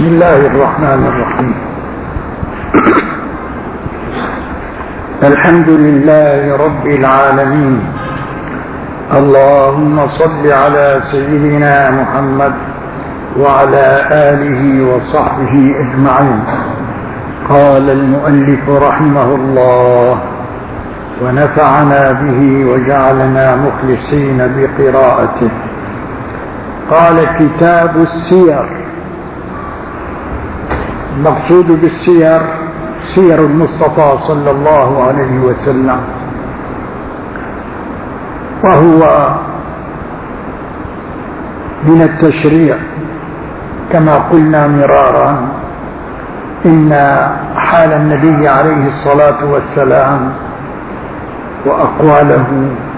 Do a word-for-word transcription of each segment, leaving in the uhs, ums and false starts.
بسم الله الرحمن الرحيم. الحمد لله رب العالمين. اللهم صل على سيدنا محمد وعلى آله وصحبه أجمعين. قال المؤلف رحمه الله: ونفعنا به وجعلنا مخلصين بقراءته. قال: كتاب السير. المقصود بالسير سير المصطفى صلى الله عليه وسلم، وهو من التشريع كما قلنا مرارا إن حال النبي عليه الصلاة والسلام وأقواله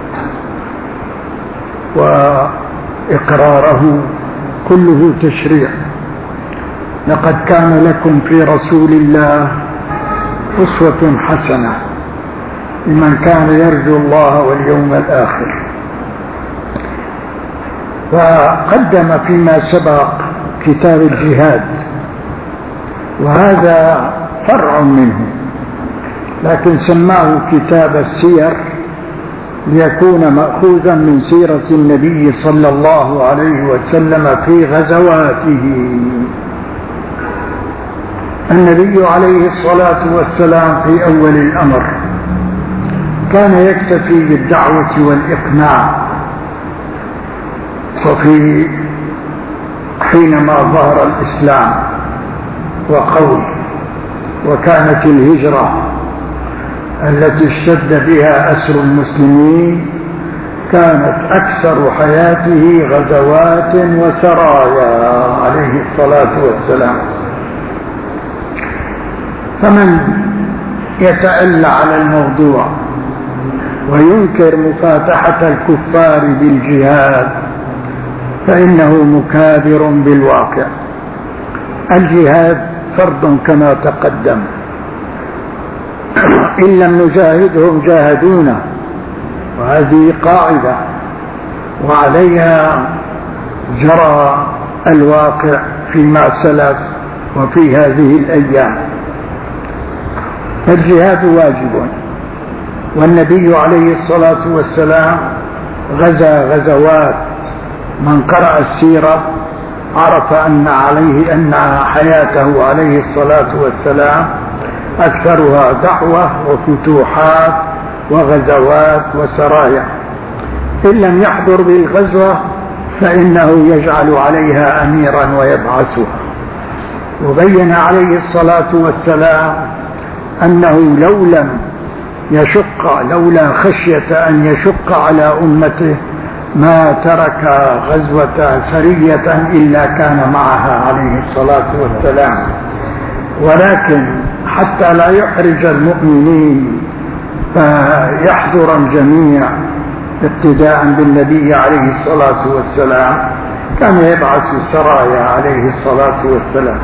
وإقراره كله تشريع. لقد كان لكم في رسول الله أسوة حسنة لمن كان يرجو الله واليوم الآخر. وقدم فيما سبق كتاب الجهاد، وهذا فرع منه، لكن سماه كتاب السير ليكون مأخوذا من سيرة النبي صلى الله عليه وسلم في غزواته. النبي عليه الصلاة والسلام في أول الأمر كان يكتفي بالدعوة والإقناع، وفي حينما ظهر الإسلام وقوي وكانت الهجرة التي اشتد بها أسر المسلمين كانت أكثر حياته غزوات وسرايا عليه الصلاة والسلام. فمن يتألى على الموضوع وينكر مفاتحة الكفار بالجهاد فإنه مكابر بالواقع. الجهاد فرض كما تقدم، إن لم نجاهدهم جاهدونا، وهذه قاعدة وعليها جرى الواقع فيما سلف وفي هذه الأيام. فالجهاد واجب، والنبي عليه الصلاة والسلام غزا غزوات. من قرأ السيرة عرف أن عليه أن حياته عليه الصلاة والسلام أكثرها دعوة وفتوحات وغزوات وسرايا. إن لم يحضر بالغزوة فإنه يجعل عليها أميرا ويبعثها. وبين عليه الصلاة والسلام أنه لو لم يشق لولا خشية أن يشق على أمته ما ترك غزوة سرية إلا كان معها عليه الصلاة والسلام. ولكن حتى لا يحرج المؤمنين فيحضر الجميع اقتداء بالنبي عليه الصلاة والسلام كان يبعث سرايا عليه الصلاة والسلام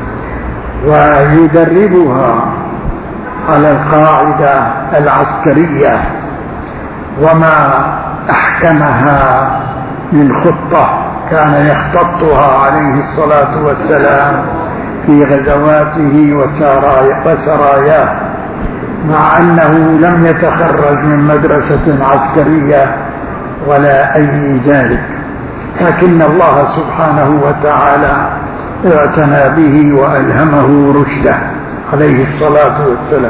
ويدربها على القاعدة العسكرية وما أحكمها من خطة كان يخططها عليه الصلاة والسلام في غزواته وسراياه، مع أنه لم يتخرج من مدرسة عسكرية ولا أي ذلك، لكن الله سبحانه وتعالى اعتنى به وألهمه رشده عليه الصلاة والسلام.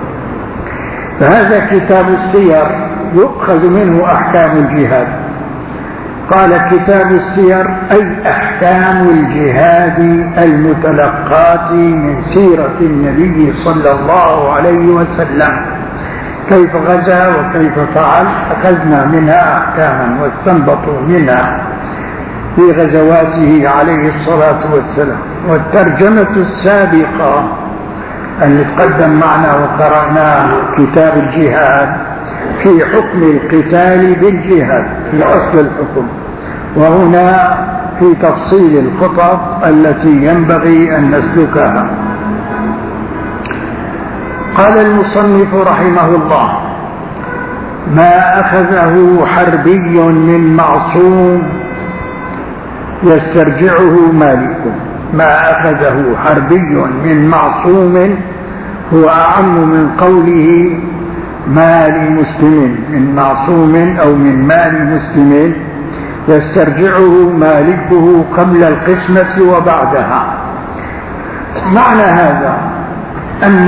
فهذا كتاب السير يؤخذ منه أحكام الجهاد. قال: كتاب السير أي أحكام الجهاد المتلقاة من سيرة النبي صلى الله عليه وسلم، كيف غزا وكيف فعل. أخذنا منها أحكاما واستنبطوا منها في غزواته عليه الصلاة والسلام. والترجمة السابقة اللي تقدم معنا وقرأناه كتاب الجهاد في حكم القتال بالجهاد في أصل الحكم، وهنا في تفصيل الخطط التي ينبغي أن نسلكها. قال المصنف رحمه الله: ما أخذه حربي من معصوم يسترجعه مالك. ما أخذه حربي من معصوم هو أعم من قوله مال مسلم، من معصوم أو من مال مسلم يسترجعه مالكه قبل القسمة وبعدها. معنى هذا أن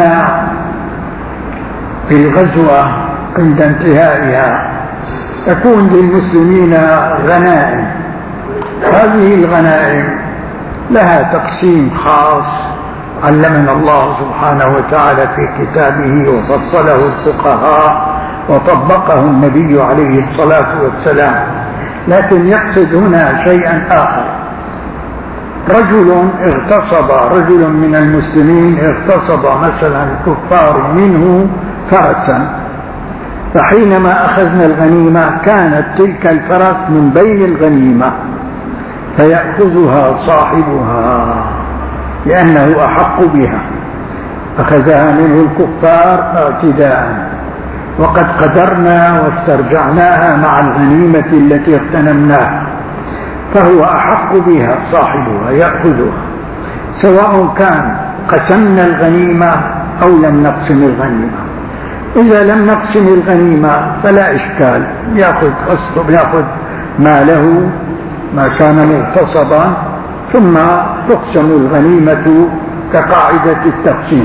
في الغزوة عند انتهائها تكون للمسلمين غنائم، هذه الغنائم لها تقسيم خاص علمنا الله سبحانه وتعالى في كتابه وفصله الفقهاء وطبقه النبي عليه الصلاة والسلام، لكن يقصد هنا شيئا آخر. رجل اغتصب رجل من المسلمين اغتصب مثلا الكفار منه فرسا، فحينما أخذنا الغنيمة كانت تلك الفرس من بين الغنيمة فيأخذها صاحبها لأنه أحق بها، أخذها منه الكفار اعتداء، وقد قدرنا واسترجعناها مع الغنيمة التي اغتنمناها، فهو أحق بها صاحبها يأخذها، سواء كان قسمنا الغنيمة أو لم نقسم الغنيمة. إذا لم نقسم الغنيمة فلا إشكال، يأخذ قسطه يأخذ ماله ما كان مغتصبا ثم تقسم الغنيمة كقاعدة التقسيم.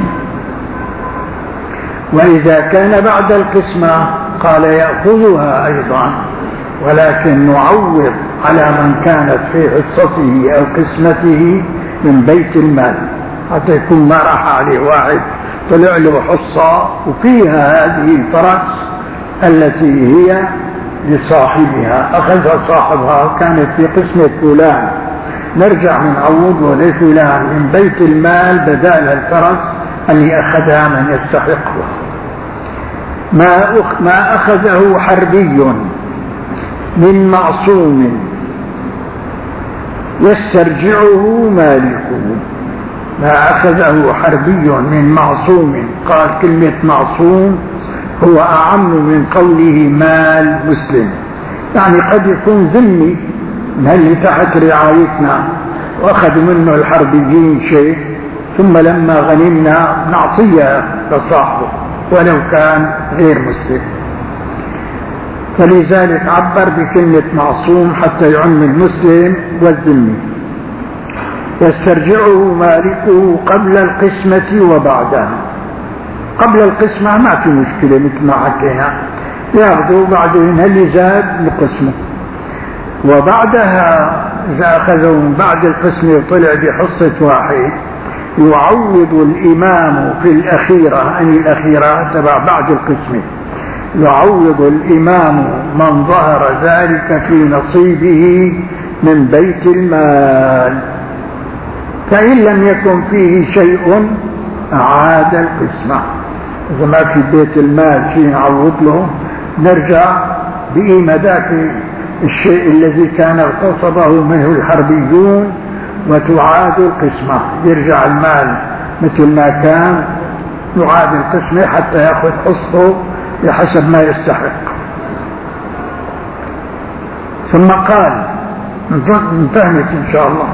وإذا كان بعد القسمة قال يأخذها أيضا، ولكن نعوض على من كانت في حصته أو قسمته من بيت المال، حتى يكون ما راح عليه واحد طلع له حصة وفيها هذه الفرس التي هي لصاحبها، أخذها صاحبها كانت في قسمة فلان، نرجع من عوضه لفلان من بيت المال بدال الفرس اللي أخذها من يستحقها. ما ما أخذه حربي من معصوم يسترجعه مالكه. ما أخذه حربي من معصوم، قال كلمة معصوم هو أعم من قوله مال مسلم، يعني قد يكون ذمي من اللي تحت رعايتنا وأخذ منه الحربيين شيء ثم لما غنمنا نعطيه لصاحبه ولو كان غير مسلم، فلذلك عبر بكلمة معصوم حتى يعم المسلم والذمي. يسترجعه مالكه قبل القسمة وبعدها. قبل القسمة ما في مشكلة مثل ما حكينا، ياخذوا بعدين اللي زاد لقسمه، وبعدها إذا أخذوا من بعد القسمة وطلع بحصة واحد يعوض الإمام في الأخيرة، أي الأخيرة تبع بعد القسمة، يعوض الإمام من ظهر ذلك في نصيبه من بيت المال، فإن لم يكن فيه شيء أعاد القسمة. إذا ما في بيت المال شيء نعوض له نرجع بقيمة ذاك الشيء الذي كان اغتصبه منه الحربيون وتعاد القسمة، يرجع المال مثل ما كان، يعاد القسمة حتى يأخذ حصته بحسب ما يستحق. ثم قال انتهت إن شاء الله: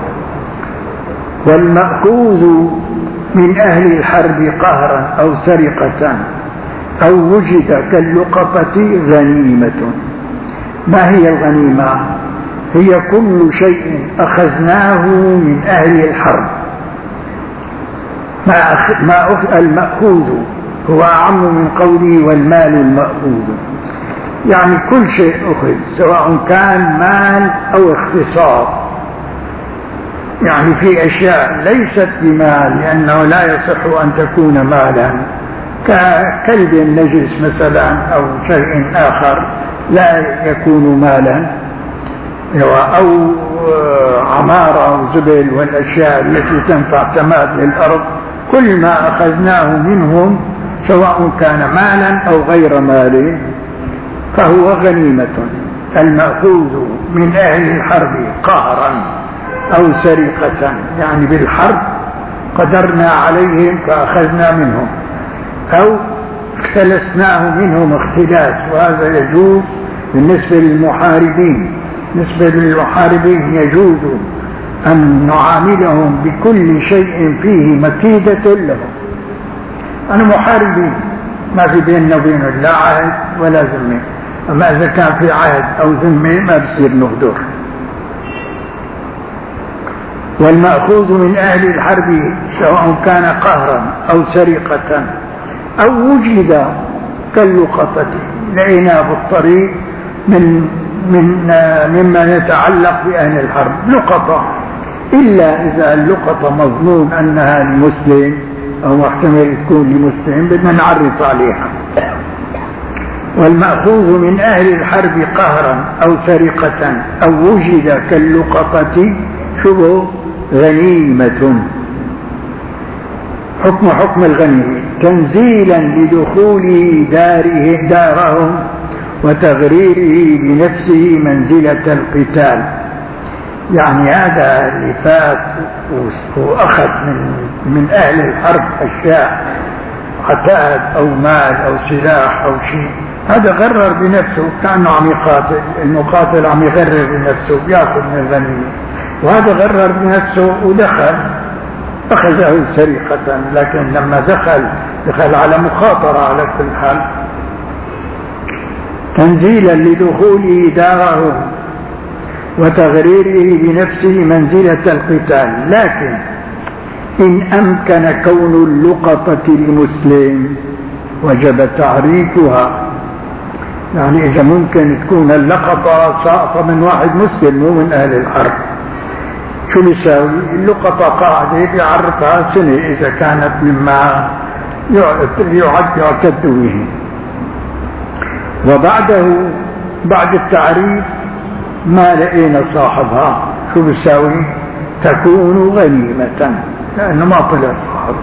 والمأخوذ من أهل الحرب قهرا أو سرقة أو وجد كاللقطة غنيمة. ما هي الغنيمة؟ هي كل شيء أخذناه من أهل الحرب. ما أخ... ما أخ... المأخوذ هو أعم من قوله والمال المأخوذ، يعني كل شيء أخذ سواء كان مال أو اختصاص، يعني في أشياء ليست بمال لأنه لا يصح أن تكون مالا، ككلب النجس مثلا أو شيء آخر لا يكون مالا، أو عمارة أو زبل والأشياء التي تنفع سماد للأرض، كل ما أخذناه منهم سواء كان مالا أو غير مال فهو غنيمة. المأخوذ من أهل الحرب قهرا أو سرقة، يعني بالحرب قدرنا عليهم فأخذنا منهم، أو اختلسناه منهم اختلاس، وهذا يجوز بالنسبة للمحاربين. بالنسبة للمحاربين يجوز أن نعاملهم بكل شيء فيه مكيدة لهم. أنا محاربين ما في بيننا وبينه لا عهد ولا ذمة، أما إذا كان في عهد أو ذمة ما بصير نهدر. والمأخوذ من أهل الحرب سواء كان قهرا أو سرقة أو وجد كاللقطة، لقيناه في الطريق من من مما يتعلق بأهل الحرب لقطة، إلا إذا اللقطة مظنون أنها لمسلم أو محتمل تكون لمسلم بدنا نعرف عليها. والمأخوذ من أهل الحرب قهرا أو سرقة أو وجد كاللقطة شبه غنيمة، حكم حكم الغنيمة تنزيلا لدخول داره دارهم وتغريره بنفسه منزلة القتال. يعني هذا اللي فات وأخذ من, من أهل الحرب أشياء عتاد أو مال أو سلاح أو شيء، هذا غرر بنفسه كأنه عم يقاتل، المقاتل عم يغرر بنفسه بيأخذ من الغنيمة، وهذا غرر بنفسه ودخل أخذه سرقة، لكن لما دخل دخل على مخاطرة على كل حال. تنزيلا لدخوله داره وتغريره بنفسه منزلة القتال، لكن إن أمكن كون اللقطة لمسلم وجب تعريفها. يعني إذا ممكن تكون اللقطة ساقطة من واحد مسلم مو من أهل الحرب، شو بيساوي؟ اللقطة قاعدة بيعرفها سنة إذا كانت مما يعد يعتد به. وبعده بعد التعريف ما لقينا صاحبها، شو بيساوي؟ تكون غنيمة لأنه ما طلع صاحب.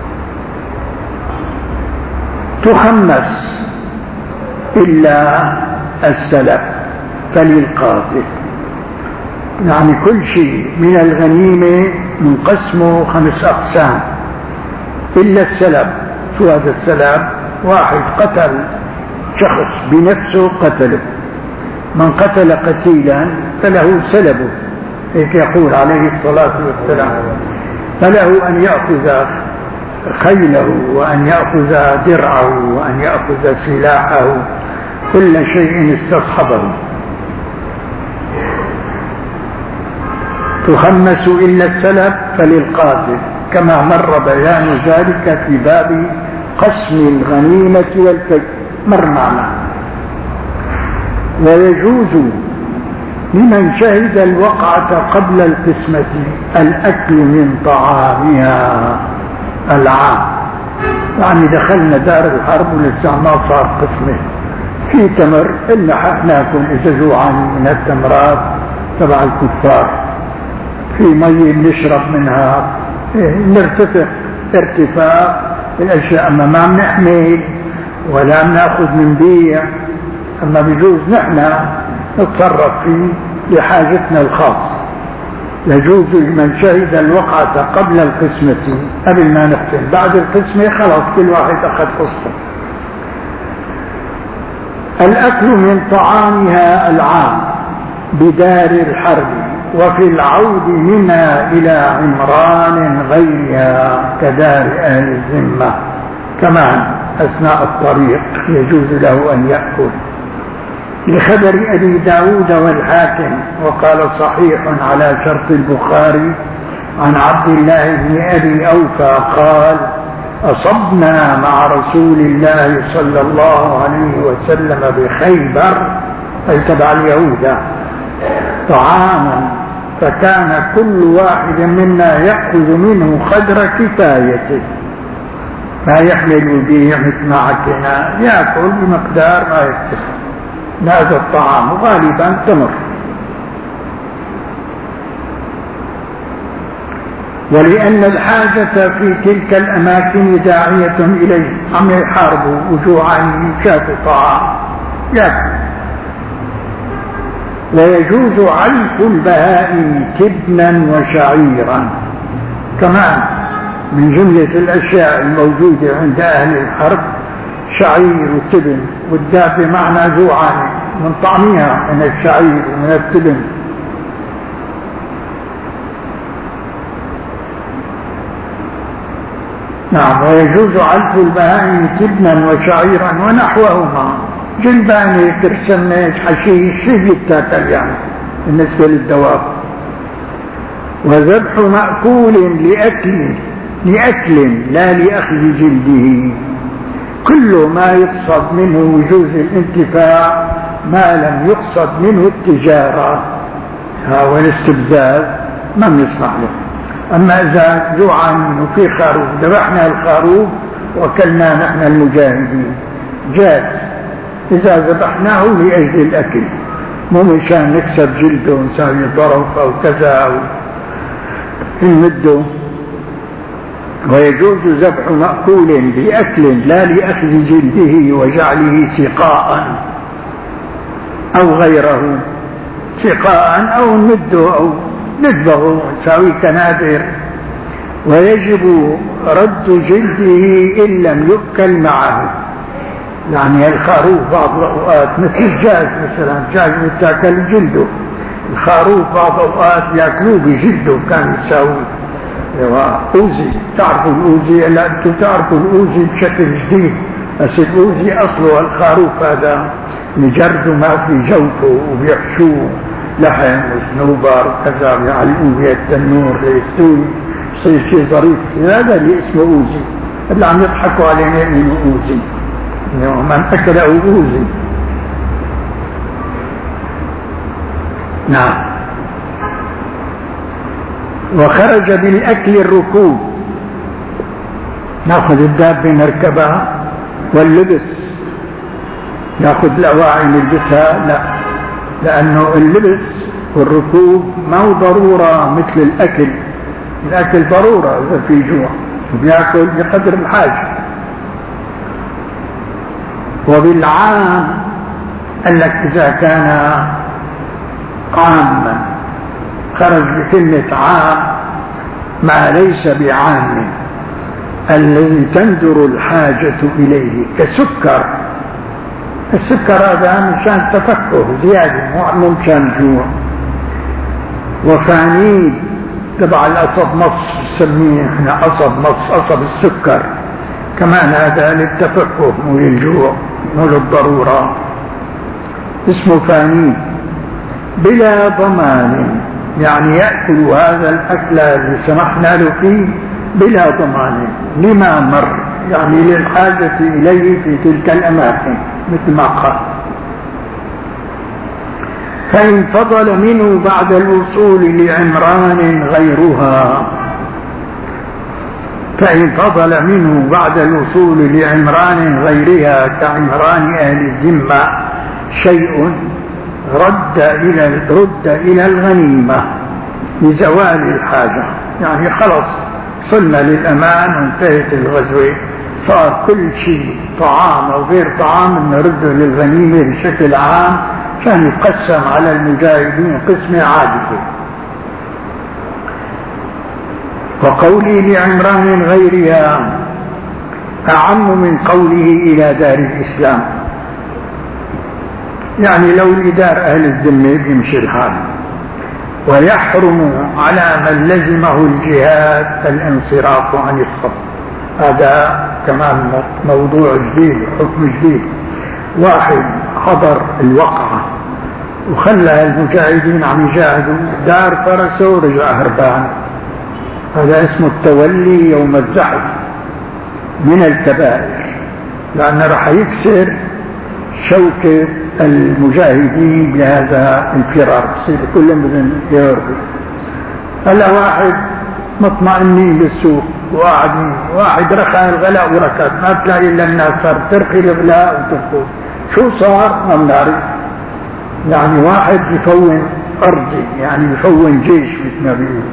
تخمس إلا السلف فللقاتل. يعني كل شيء من الغنيمة منقسمه خمس أقسام إلا السلب. شو هذا السلب؟ واحد قتل شخص بنفسه قتله، من قتل قتيلا فله سلبه، هيك يقول عليه الصلاة والسلام، فله أن يأخذ خيله وأن يأخذ درعه وأن يأخذ سلاحه، كل شيء استصحبه. تخمس إلا السلب فللقاتل، كما مر بيان ذلك في باب قسم الغنيمة والفيء، مر معنا. ويجوز لمن شهد الوقعة قبل القسمة الأكل من طعامها العام. يعني دخلنا دار الحرب ولسه ما صار قسمة، في تمر إلا ناكل إذا جوعان من التمرات تبع الكفار، في مي نشرب منها، نرتفق ارتفاع الأشياء، أما ما بنحمل ولا بناخذ من بيع، أما بيجوز نحن نتصرف فيه لحاجتنا الخاصة. يجوز لمن شهد الوقعة قبل القسمة، قبل ما نقسم، بعد القسمة خلاص كل واحد أخذ قسطه. الأكل من طعامها العام بدار الحرب، وفي العود منها إلى عمران غيرها كدار أهل الذمة، كمان أثناء الطريق يجوز له أن يأكل. لخبر أبي داود والحاكم، وقال صحيح على شرط البخاري، عن عبد الله بن أبي أوفى قال: أصبنا مع رسول الله صلى الله عليه وسلم بخيبر، أي تبع اليهود، طعاما فكان كل واحد منا يأخذ منه قدر كفايته، ما يحمل به مثل ما حكينا، يأكل بمقدار ما يكتسب. هذا الطعام غالبا تمر. ولأن الحاجة في تلك الأماكن داعية إليه، عم يحاربوا وجوعا شافوا طعام يأكل. ويجوز علف البهائم تبنا وشعيرا، كمان من جملة الأشياء الموجودة عند أهل الحرب شعير وتبن، والدابة معنى جوعا من طعمها من الشعير ومن التبن. نعم. ويجوز علف البهائم تبنا وشعيرا ونحوهما. جلباني كرسمة حشيش شيء يتاكل يعني بالنسبة للدواب. وذبح مأكول لأكل لأكل لا لأخذ جلده، كل ما يقصد منه وجوز الانتفاع ما لم يقصد منه التجارة والاستبزاز ما بنسمح له. أما إذا جوعان وفي خروف ذبحنا الخروف وكلنا نحن المجاهدين جاز، إذا ذبحناه لأجل الأكل مو مشان نكسب جلده ونساوي ظرف أو كذا أو نمده. ويجوز ذبح مأكول بأكل لا لأخذ جلده وجعله سقاء أو غيره، سقاء أو نمده أو ندبغه ونساوي كنادر. ويجب رد جلده إن لم يؤكل معه، يعني الخروف بعض الأوقات مثل الجاج مثلا، الجاج يتاكل جلده، الخروف بعض الأوقات يأكلوه بجلده كان يساوي أوزي. تعرفوا الأوزي؟ لا أنتم تعرفوا الأوزي بشكل جديد، بس الأوزي أصله الخروف هذا يجردوا ما في جوفه وبيحشوه لحم وصنوبر وكذا بيعلقوه بالتنور ليستوي يصير شيء ظريف. هذا اللي اسمه أوزي، اللي عم يضحكوا علينا إنه أوزي، من أكله أوزي. نعم. وخرج بالأكل الركوب، نأخذ الدابة نركبها، واللبس نأخذ الأواعي نلبسها، لا، لأنه اللبس والركوب ما هو ضرورة مثل الأكل. الأكل ضرورة إذا في جوع وبيأكل بقدر الحاجة. وبالعام قال لك إذا كان عاما خرج بكلمة عام ما ليس بعام الذي تندر الحاجة إليه، كسكر. السكر هذا مشان تفكه زيادة مو مشان جوع. وفانيد تبع القصب مص نسميه احنا قصب مص، قصب السكر كمان هذا للتفكه مو للجوع مو للضرورة، اسمه فانيد. بلا ضمان، يعني يأكل هذا الأكل اللي سمحنا له فيه بلا ضمان لما مر، يعني للحاجة إليه في تلك الأماكن مثل ما قال. فإن فضل منه بعد الوصول لعمران غيرها، فإن فضل منه بعد الوصول لعمران غيرها كعمران أهل الذمة شيء رد إلى رد إلى الغنيمة لزوال الحاجة، يعني خلص صلنا للأمان وانتهت الغزوة، صار كل شيء طعام أو غير طعام نرده للغنيمة بشكل عام كان يقسم على المجاهدين قسمة عادلة. وقولي لعمران غيرها أعم من قوله إلى دار الإسلام، يعني لو لدار أهل الذمة بيمشي الحال. ويحرم على من لزمه الجهاد الانصراف عن الصف، هذا كمان موضوع جديد حكم جديد. واحد حضر الوقعة وخلى المجاهدين عم يجاهدوا، دار فرسه ورجع هربان، هذا اسمه التولي يوم الزحف، من الكبائر، لأنه رح يكسر شوكة المجاهدين بهذا الفرار، يصير كلهم بدهم يهربوا. هلا واحد مطمئنين بالسوق وقاعدين، واحد رخى الغلاء وركض، ما تلاقي الا الناس صار ترخي الغلاء وتركض، شو صار ما بنعرف. يعني واحد يكون أرضي، يعني يكون جيش مثل ما بيقولوا.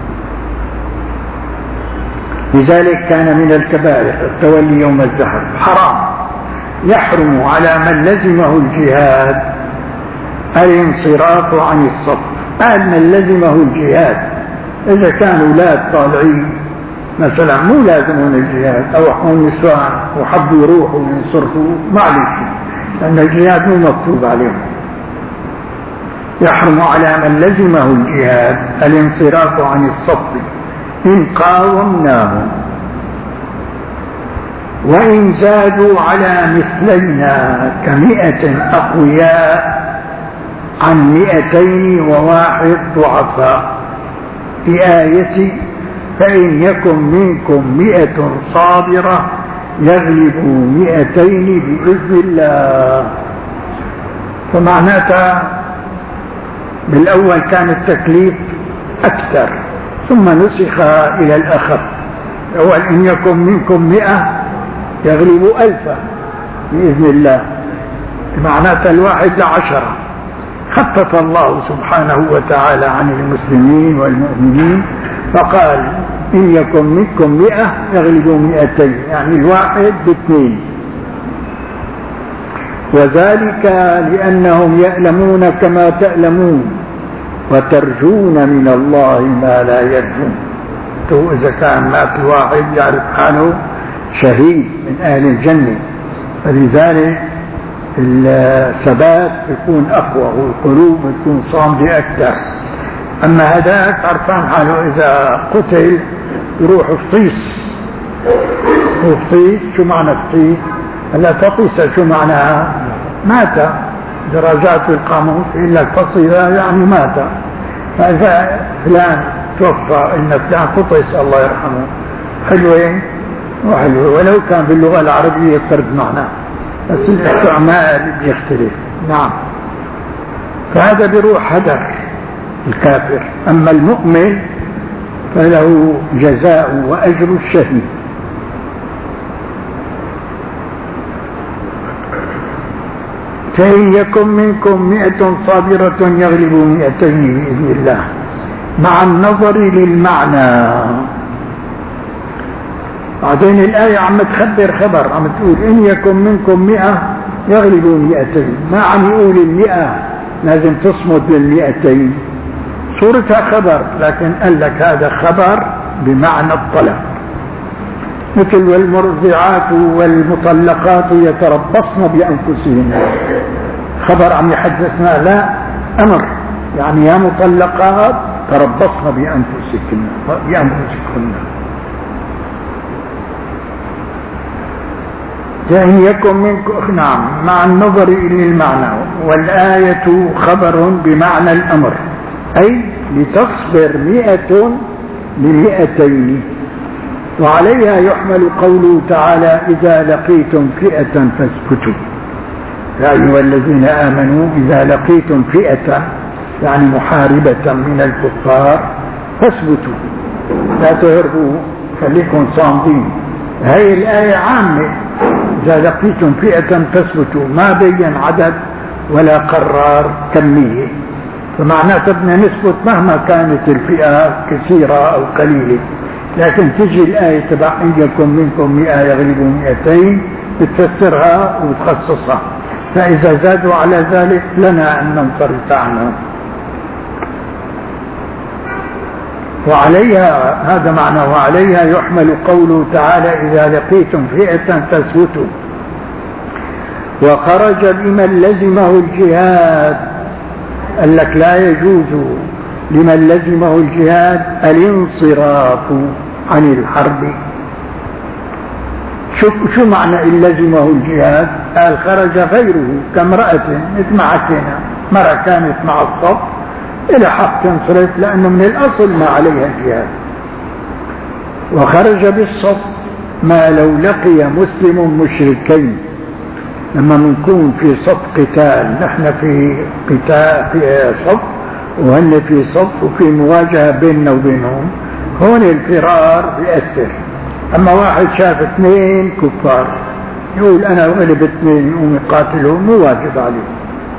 لذلك كان من الكبائر التولي يوم الزحف، حرام. يحرم على من لزمه الجهاد الانصراف عن الصف. قال من لزمه الجهاد، إذا كانوا أولاد طالعين مثلا مو لازمون الجهاد أو هم نسوان وحبوا يروحوا وينصرفوا معلش، لأن الجهاد مو مكتوب عليهم. يحرم على من لزمه الجهاد الانصراف عن الصف إن قاومناه، وإن زادوا على مثلينا كمئة أقوياء عن مئتين وواحد ضعفاء. في آية فإن يكن منكم مئة صابرة يغلبوا مئتين بإذن الله. فمعناتها بالأول كان التكليف أكثر ثم نسخ إلى الأخف. الأول إن يكن منكم مئة يغلبوا ألفا بإذن الله، معناتها الواحد لعشرة. خفف الله سبحانه وتعالى عن المسلمين والمؤمنين فقال إن يكن منكم مئة يغلبوا مئتين، يعني الواحد باثنين. وذلك لأنهم يألمون كما تألمون وترجون من الله ما لا يرجون. إذا كان مات الواحد يعرف حاله شهيد من أهل الجنة، فلذلك الثبات يكون أقوى والقلوب تكون صامدة أكثر. أما هذاك عرفان حاله إذا قتل يروح فطيس. وفطيس شو معنى فطيس؟ هلا فطيس شو معناها؟ مات. درجات في القاموس إلا الفصل يعني مات. فإذا فلان توفى إن فلان فطيس الله يرحمه، حلوين وحلوة، ولو كان باللغة العربية فرد معناه بس الاستعمال بيختلف. نعم. فهذا بيروح هدر الكافر. أما المؤمن فله جزاء وأجر الشهيد. فإن يكن منكم مئة صابرة يغلبوا مئتين بإذن الله، مع النظر للمعنى. بعدين الآية عم تخبر خبر، عم تقول إن يكن منكم مئة يغلبوا مئتين، ما عم يقول المئة لازم تصمد للمئتين، صورتها خبر، لكن قال لك هذا خبر بمعنى الطلب. مثل والمرضعات والمطلقات يتربصن بأنفسهن، خبر عم يحدثنا، لا أمر، يعني يا مطلقات تربصن بأنفسكن بأنفسكن. فإن يكن منكم، نعم، مع النظر إلى المعنى. والآية خبر بمعنى الأمر، أي لتصبر مئة لمئتين. وعليها يحمل قوله تعالى إذا لقيتم فئة فاثبتوا. يا أيها الذين آمنوا إذا لقيتم فئة يعني محاربة من الكفار فاثبتوا، لا تهربوا، خليكم صامدين. هذه الآية عامة، إذا لقيتم فئة فاثبتوا، ما بين عدد ولا قرار كمية. فمعناته بدنا نثبت مهما كانت الفئة كثيرة أو قليلة. لكن تجي الآية تبع إن يكن منكم مئة يغلبوا مئتين بتفسرها وتخصصها، فإذا زادوا على ذلك لنا أن ننصرف عنها. وعليها، هذا معنى وعليها يحمل قوله تعالى إذا لقيتم فئة فاثبتوا. وخرج بمن لزمه الجهاد، قال لك لا يجوز لمن لزمه الجهاد الانصراف عن الحرب. شو شو معنى إن لزمه الجهاد؟ قال خرج غيره كامرأة، مثل ما حكينا، مرأة كانت مع الصف إلى حق تنصرف لأنه من الأصل ما عليها الجهاد. وخرج بالصف ما لو لقي مسلم مشركين، لما نكون في صف قتال، نحن في قتال في صف وهن في صف وفي مواجهة بيننا وبينهم، هون الفرار بيأثر. أما واحد شاف اثنين كفار يقول أنا غلب اثنين يقوم يقاتلهم، مو واجب عليه.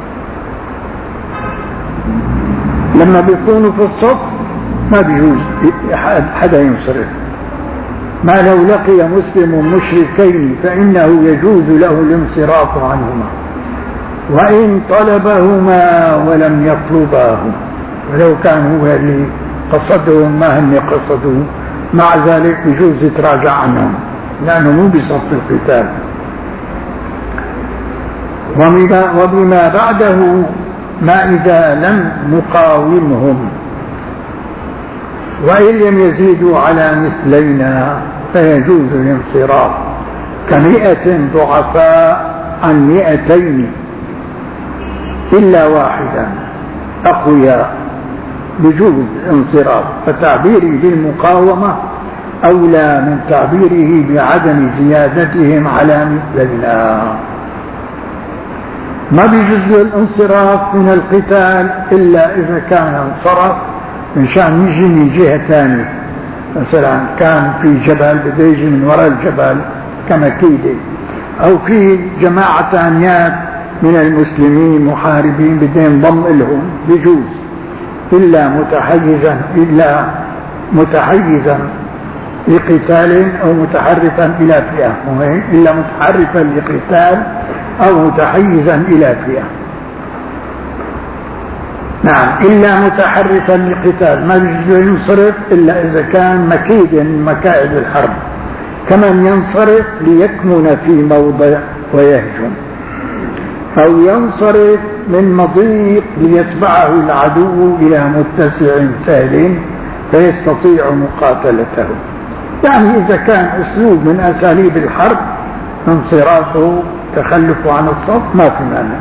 لما بيكونوا في الصف ما بيجوز حدا ينصرف. ما لو لقي مسلم مشركين فإنه يجوز له الانصراف عنهما، وإن طلبهما ولم يطلباه، ولو كان هو اللي قصدهم ما هم قصدوه، مع ذلك يجوز يتراجع عنهم لأنه مو بصف القتال. وبما, وبما بعده ما إذا لم نقاومهم وإن لم يزيدوا على مثلينا فيجوز الانصراف. كمئة ضعفاء عن مئتين إلا واحدا أقوياء بجوز انصراف، فتعبيري بالمقاومة أولى من تعبيره بعدم زيادتهم على مثلنا. ما بيجوز الانصراف من القتال إلا إذا كان انصرف من شأن يجي من جهة ثانية، مثلا كان في جبل بده يجي من وراء الجبل كمكيدة، أو في جماعة ثانيات من المسلمين محاربين بده ينضم لهم بجوز، إلا متحيزا إلا متحيزا لقتال أو متحرفا إلى فئة، إلا متحرفا لقتال أو متحيزا إلى فئة. نعم، إلا متحرفا لقتال، ما يجوز ينصرف إلا إذا كان مكيدا من مكائد الحرب، كمن ينصرف ليكمن في موضع ويهجم، أو ينصرف من مضيق ليتبعه العدو إلى متسع سهل فيستطيع مقاتلته. يعني إذا كان أسلوب من أساليب الحرب انصرافه تخلف عن الصف ما في مانع،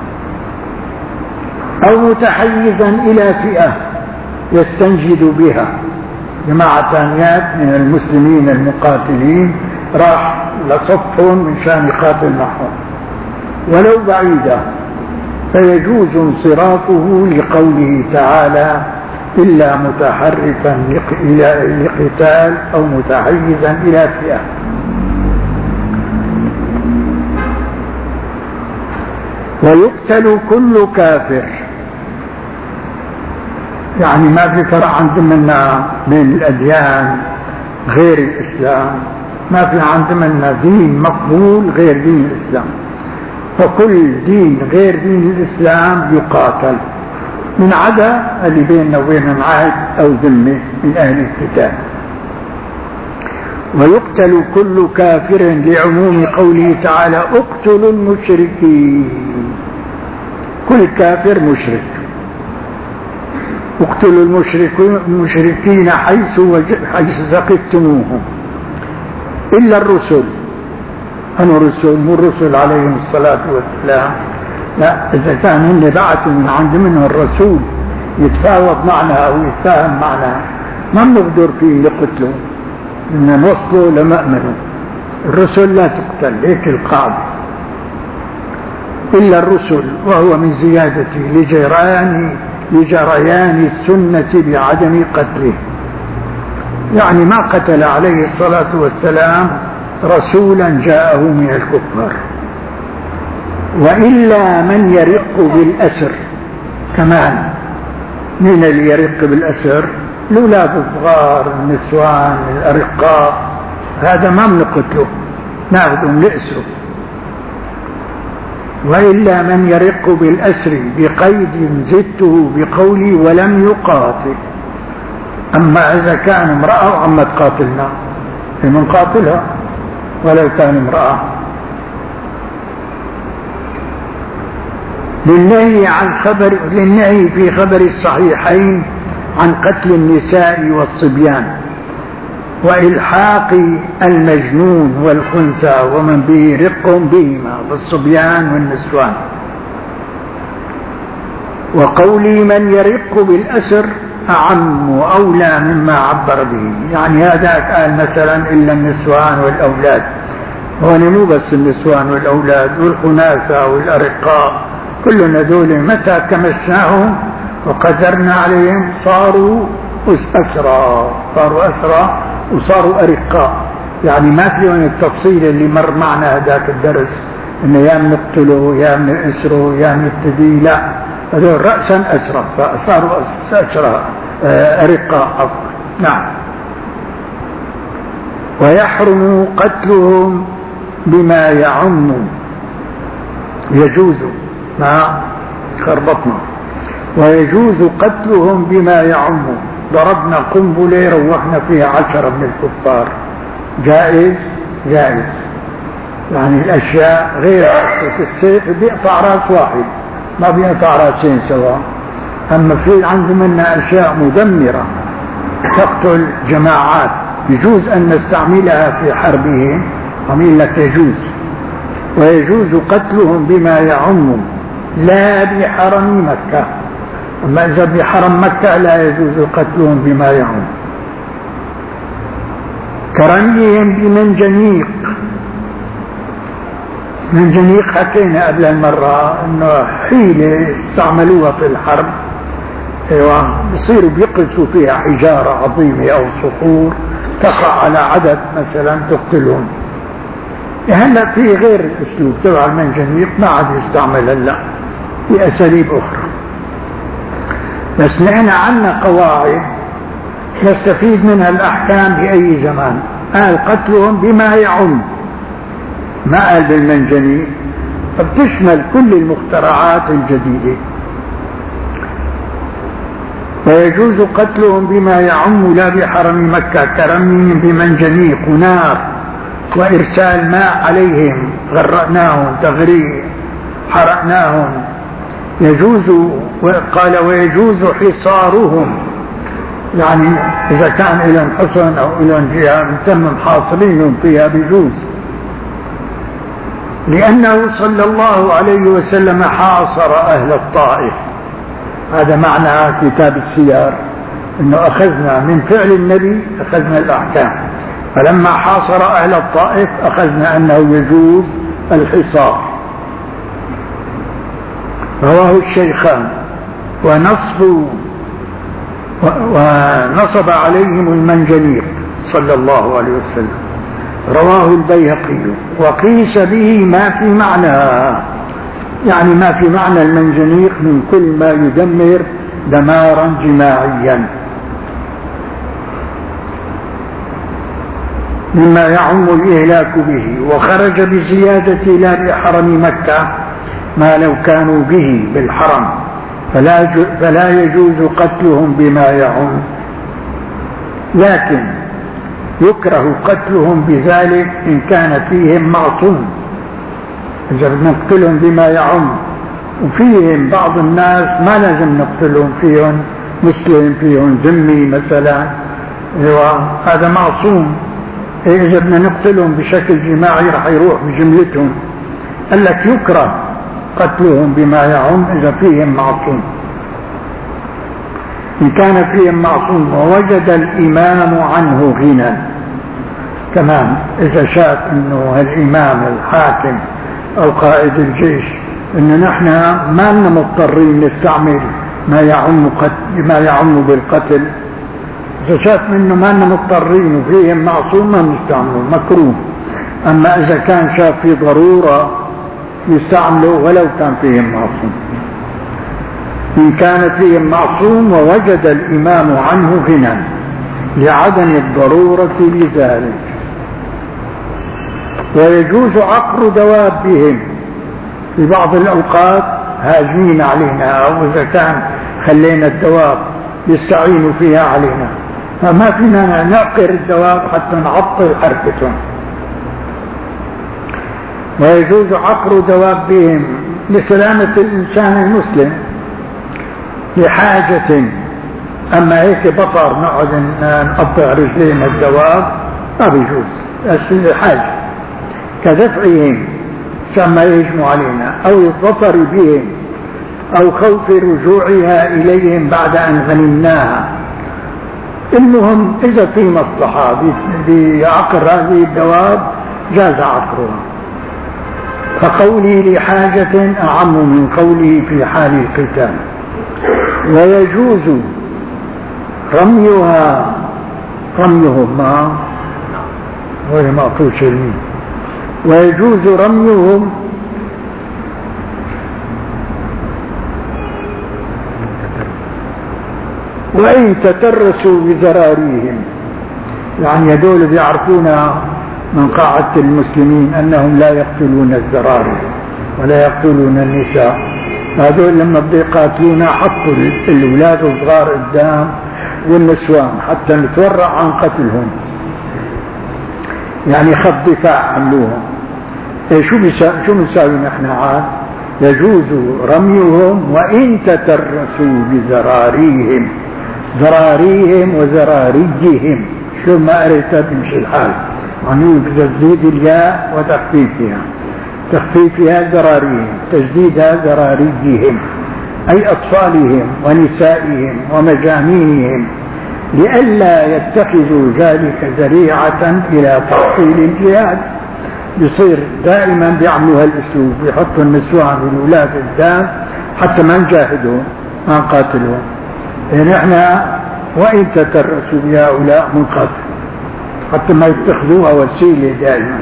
أو متحيزا إلى فئة يستنجد بها، جماعة ثانيات من المسلمين المقاتلين راح لصفهم من شان يقاتل معهم ولو بعيدة، فيجوز انصرافه لقوله تعالى إلا متحرفا لقتال أو متحيزا إلى فئة. ويقتل كل كافر، يعني ما في فرق عندنا بين الأديان غير الإسلام، ما في عندنا دين مقبول غير دين الإسلام، فكل دين غير دين الإسلام يقاتل، من عدا اللي بيننا وبينهم عهد أو ذمة من أهل الكتاب. ويقتل كل كافر لعموم قوله تعالى اقتلوا المشركين، كل كافر مشرك، اقتلوا المشركين حيث حيث ثقفتموهم إلا الرسل. أنا رسل مو الرسل عليهم الصلاة والسلام، لا، إذا كان هم بعثوا من عند منه الرسول يتفاوض معنا أو يتفاهم معنا ما بنقدر فيه لقتله، إن نوصله لمأمنه. الرسل لا تقتل، هيك القاعدة. إلا الرسل، وهو من زيادته لجريان لجريان السنة بعدم قتله، يعني ما قتل عليه الصلاة والسلام رسولا جاءه من الكفار. وإلا من يرق بالأسر كمان، من اللي يرق بالأسر؟ الأولاد الصغار، النسوان، الأرقاء، هذا ما بنقتله، ناخذهم لأسره. وإلا من يرق بالأسر بقيد زدته بقولي ولم يقاتل. أما إذا كان امرأة وعم تقاتلنا من قاتلها ولو كان امرأة. للنهي عن خبر للنهي في خبر الصحيحين عن قتل النساء والصبيان وإلحاق المجنون والخنثى ومن به رق بهما بالصبيان والنسوان. وقولي من يرق بالأسر أعم وأولى مما عبر به، يعني هذاك قال مثلا إلا النسوان والأولاد، هون مو بس النسوان والأولاد والخناثى والأرقاء، كلنا دول متى كمشناهم وقدرنا عليهم صاروا أسرى، صاروا أسرى وصاروا أرقاء. يعني ما فيهم التفصيل اللي مر معنا هذاك الدرس إنه يا من نقتله يا من أسره يا من نبتدي، لا، هذول رأسا أسرى، صاروا أسرى أرقاء أفضل. نعم. ويحرم قتلهم بما يعم، يجوز ما خربطنا، ويجوز قتلهم بما يعم. ضربنا قنبلة روحنا فيها عشرة من الكفار، جائز جائز، يعني الأشياء غير السيف بيقطع راس واحد ما بيقطع راسين سوا. أما في عندهم منا أشياء مدمرة تقتل جماعات يجوز أن نستعملها في حربهم عميل لك يجوز. ويجوز قتلهم بما يعم لا بحرم مكة. أما إذا بحرم مكة لا يجوز قتلهم بما يعم. كرميهم بمنجنيق. منجنيق حكينا قبل المرة أنه حيلة استعملوها في الحرب، ايوه بصيروا بيقذفوا فيها حجارة عظيمة أو صخور تقع على عدد مثلا تقتلهم. هلا في غير الأسلوب تبع المنجنيق ما عاد يستعمل هلا، في أساليب أخرى. بس نحن عنا قواعد نستفيد منها الأحكام بأي زمان. قال قتلهم بما يعم، ما قال بالمنجنيق، فبتشمل كل المخترعات الجديدة. ويجوز قتلهم بما يعم لا بحرم مكة كرميهم بمنجنيق ونار وإرسال ماء عليهم، غرقناهم تغريق، حرقناهم. يجوز، قال ويجوز حصارهم، يعني إذا كان لهم حصن أو لهم جهة تم محاصرينهم فيها بيجوز، لأنه صلى الله عليه وسلم حاصر أهل الطائف. هذا معنى كتاب السير، أنه أخذنا من فعل النبي أخذنا الأحكام، فلما حاصر أهل الطائف أخذنا أنه يجوز الحصار. رواه الشيخان. ونصب ونصب عليهم المنجنيق صلى الله عليه وسلم، رواه البيهقي. وقيس به ما في معنى، يعني ما في معنى المنجنيق من كل ما يدمر دمارا جماعيا مما يعم الإهلاك به. وخرج بزيادة لا بحرم مكة ما لو كانوا به بالحرم، فلا, فلا يجوز قتلهم بما يعم، لكن يكره قتلهم بذلك إن كان فيهم معصوم. إذا نقتلهم بما يعم وفيهم بعض الناس ما لازم نقتلهم، فيهم مسلم فيهم ذمي مثلا، هذا معصوم. إذا بدنا نقتلهم بشكل جماعي رح يروح بجملتهم. قال لك يكره قتلهم بما يعم إذا فيهم معصوم. إن كان فيهم معصوم ووجد الإمام عنه غنى، كمان إذا شاف أنه الإمام الحاكم أو قائد الجيش أنه نحن ما لنا مضطرين نستعمل ما يعم ما يعم بالقتل، إذا شاف منه ما لنا مضطرين وفيهم معصوم ما نستعمله، مكروه. أما إذا كان شاف في ضرورة يستعمله ولو كان فيهم معصوم. إن كان فيهم معصوم ووجد الإمام عنه غنى لعدم الضرورة لذلك. ويجوز عقر دوابهم في بعض الأوقات هاجمين علينا، أو إذا كان خلينا الدواب يستعينوا فيها علينا، فما فينا نعقر الدواب حتى نعطل حركتهم. ويجوز عقر دوابهم لسلامة الإنسان المسلم لحاجة. أما هيك بطر نقعد نقطع رجلين الدواب ما بيجوز، بس لحاجة كدفعهم ثم يهجموا علينا، أو الظفر بهم، أو خوف رجوعها إليهم بعد أن غنمناها. المهم إذا في مصلحة بعقر هذه الدواب جاز عقرها. فقولي لحاجة أعم من قوله في حال القتال. ويجوز رميها رميهم ما غير معطوش المين. ويجوز رميهم وإن تترسوا بذراريهم، يعني هذول بيعرفون من قاعدة المسلمين أنهم لا يقتلون الذراري ولا يقتلون النساء. هذول لما بدي يقاتلونا حطوا الأولاد الصغار قدام والنسوان حتى نتورع عن قتلهم، يعني خط دفاع عملوهم. إيه شو شو بنساوي نحن عاد؟ يجوز رميهم وإن تترسوا بذراريهم، ذراريهم وذراريهم، شو ما قريتها بمشي الحال. يعني بتجديد الياء وتخفيفها، تخفيفها ذراريهم، تجديدها ذراريهم أي أطفالهم ونسائهم ومجانينهم، لئلا يتخذوا ذلك ذريعة إلى تعطيل الجهاد. بصير دائما بيعملوا هالاسلوب، بيحطوا النسوان والولاد قدام حتى ما نجاهدهم ما نقاتلهم. يعني احنا وإن تترسوا بهؤلاء منقاتل حتى ما يتخذوها وسيلة دائما.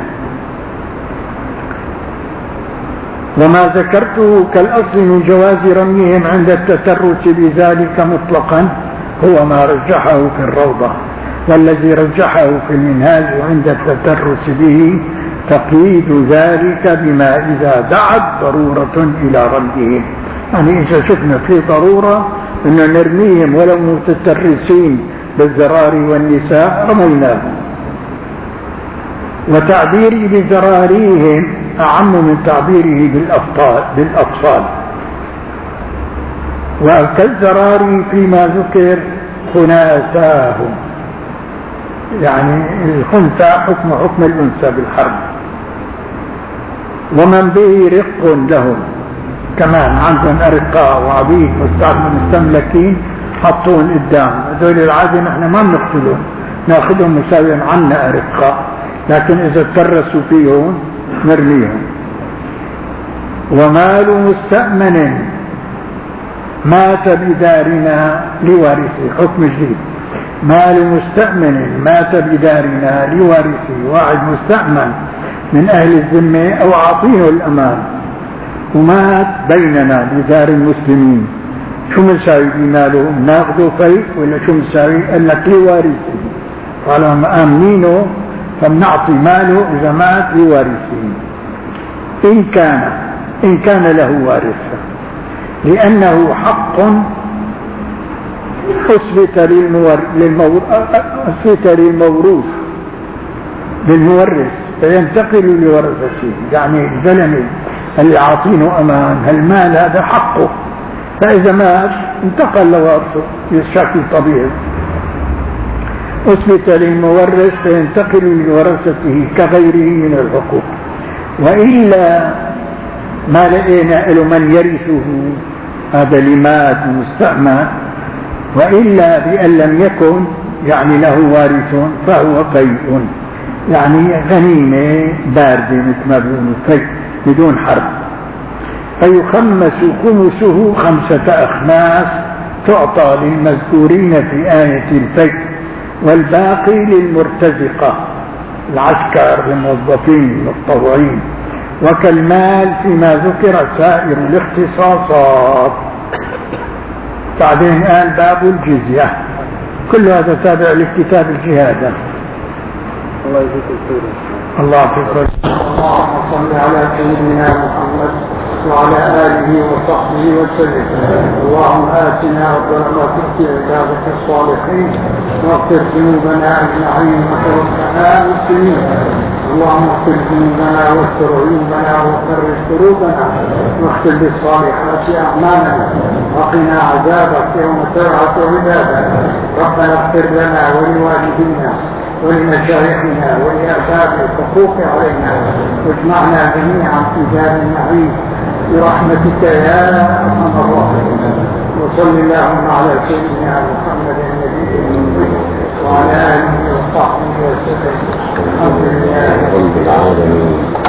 وما ذكرته كالأصل من جواز رميهم عند التترس بذلك مطلقا هو ما رجحه في الروضة، والذي رجحه في المنهاج عند التترس به تقييد ذلك بما إذا دعت ضرورة إلى رميهم. يعني إذا شفنا في ضرورة أن نرميهم ولو متترسين بالذراري والنساء رميناهم. وتعبيري بذراريهم أعم من تعبيره بالأطفال, بالأطفال. وكالذراري فيما ذكر خناثاهم، يعني الخنثى حكم حكم الأنثى بالحرب. ومن به رق لهم، كمان عندهم أرقاء وعبيد مستملكين حطون قدام، هذول العادة نحن ما بنقتلهم، ناخذهم مساويا عنا أرقاء، لكن إذا ترسوا فيهم نرميهم. ومال مستأمن مات بدارنا لوارثه، حكم جديد. مال مستأمن مات بدارنا لوارثه، واحد مستأمن من أهل الذمة أو عاطيه الأمان ومات بيننا بدار المسلمين، شو مساوي بماله؟ ناخذه فيء ولا شو مساوي؟ قال لك لوارثه، طالما آمنينه فبنعطي ماله إذا مات لوارثه إن كان إن كان له وارث، لأنه حق أثبت للموروث للمورث فينتقل لورثته. يعني الزلمة اللي عاطينه أمان هالمال هذا حقه، فإذا مات انتقل لوارثه بشكل طبيعي. أثبت للمورث فينتقل لورثته كغيره من الحقوق. وإلا ما لقينا له من يرثه، هذا لمات مستأمن. وإلا بأن لم يكن يعني له وارث فهو فيء، يعني غنيمة باردة مثل ما بيقولوا، فيء بدون حرب. فيخمس خمسه خمسة أخماس تعطى للمذكورين في آية الفيء، والباقي للمرتزقة العسكر الموظفين المتطوعين. وكالمال فيما ذكر سائر الاختصاصات. بعدين قال باب الجزية، كل هذا تابع لكتاب الجهاد. الله يجزيك الخير. الله يجزيك. اللهم صل على سيدنا محمد وعلى آله وصحبه وسلم. اللهم آتنا ربنا تؤتي عبادك الصالحين واغفر ذنوبنا أجمعين وتوفنا مسلمين. اللهم اغفر ذنوبنا واستر عيوبنا وفرج كروبنا واختم بالصالحات أعمالنا وقنا عذابك يوم تبعث عبادك. ربنا اغفر لنا ولوالدينا ولمشايخنا ولآباء الحقوق علينا، واجمعنا جميعا في دار النعيم برحمتك يا أرحم الراحمين. وصل اللهم على سيدنا محمد النبي وعلى آله وصحبه وسلم. الحمد لله رب العالمين.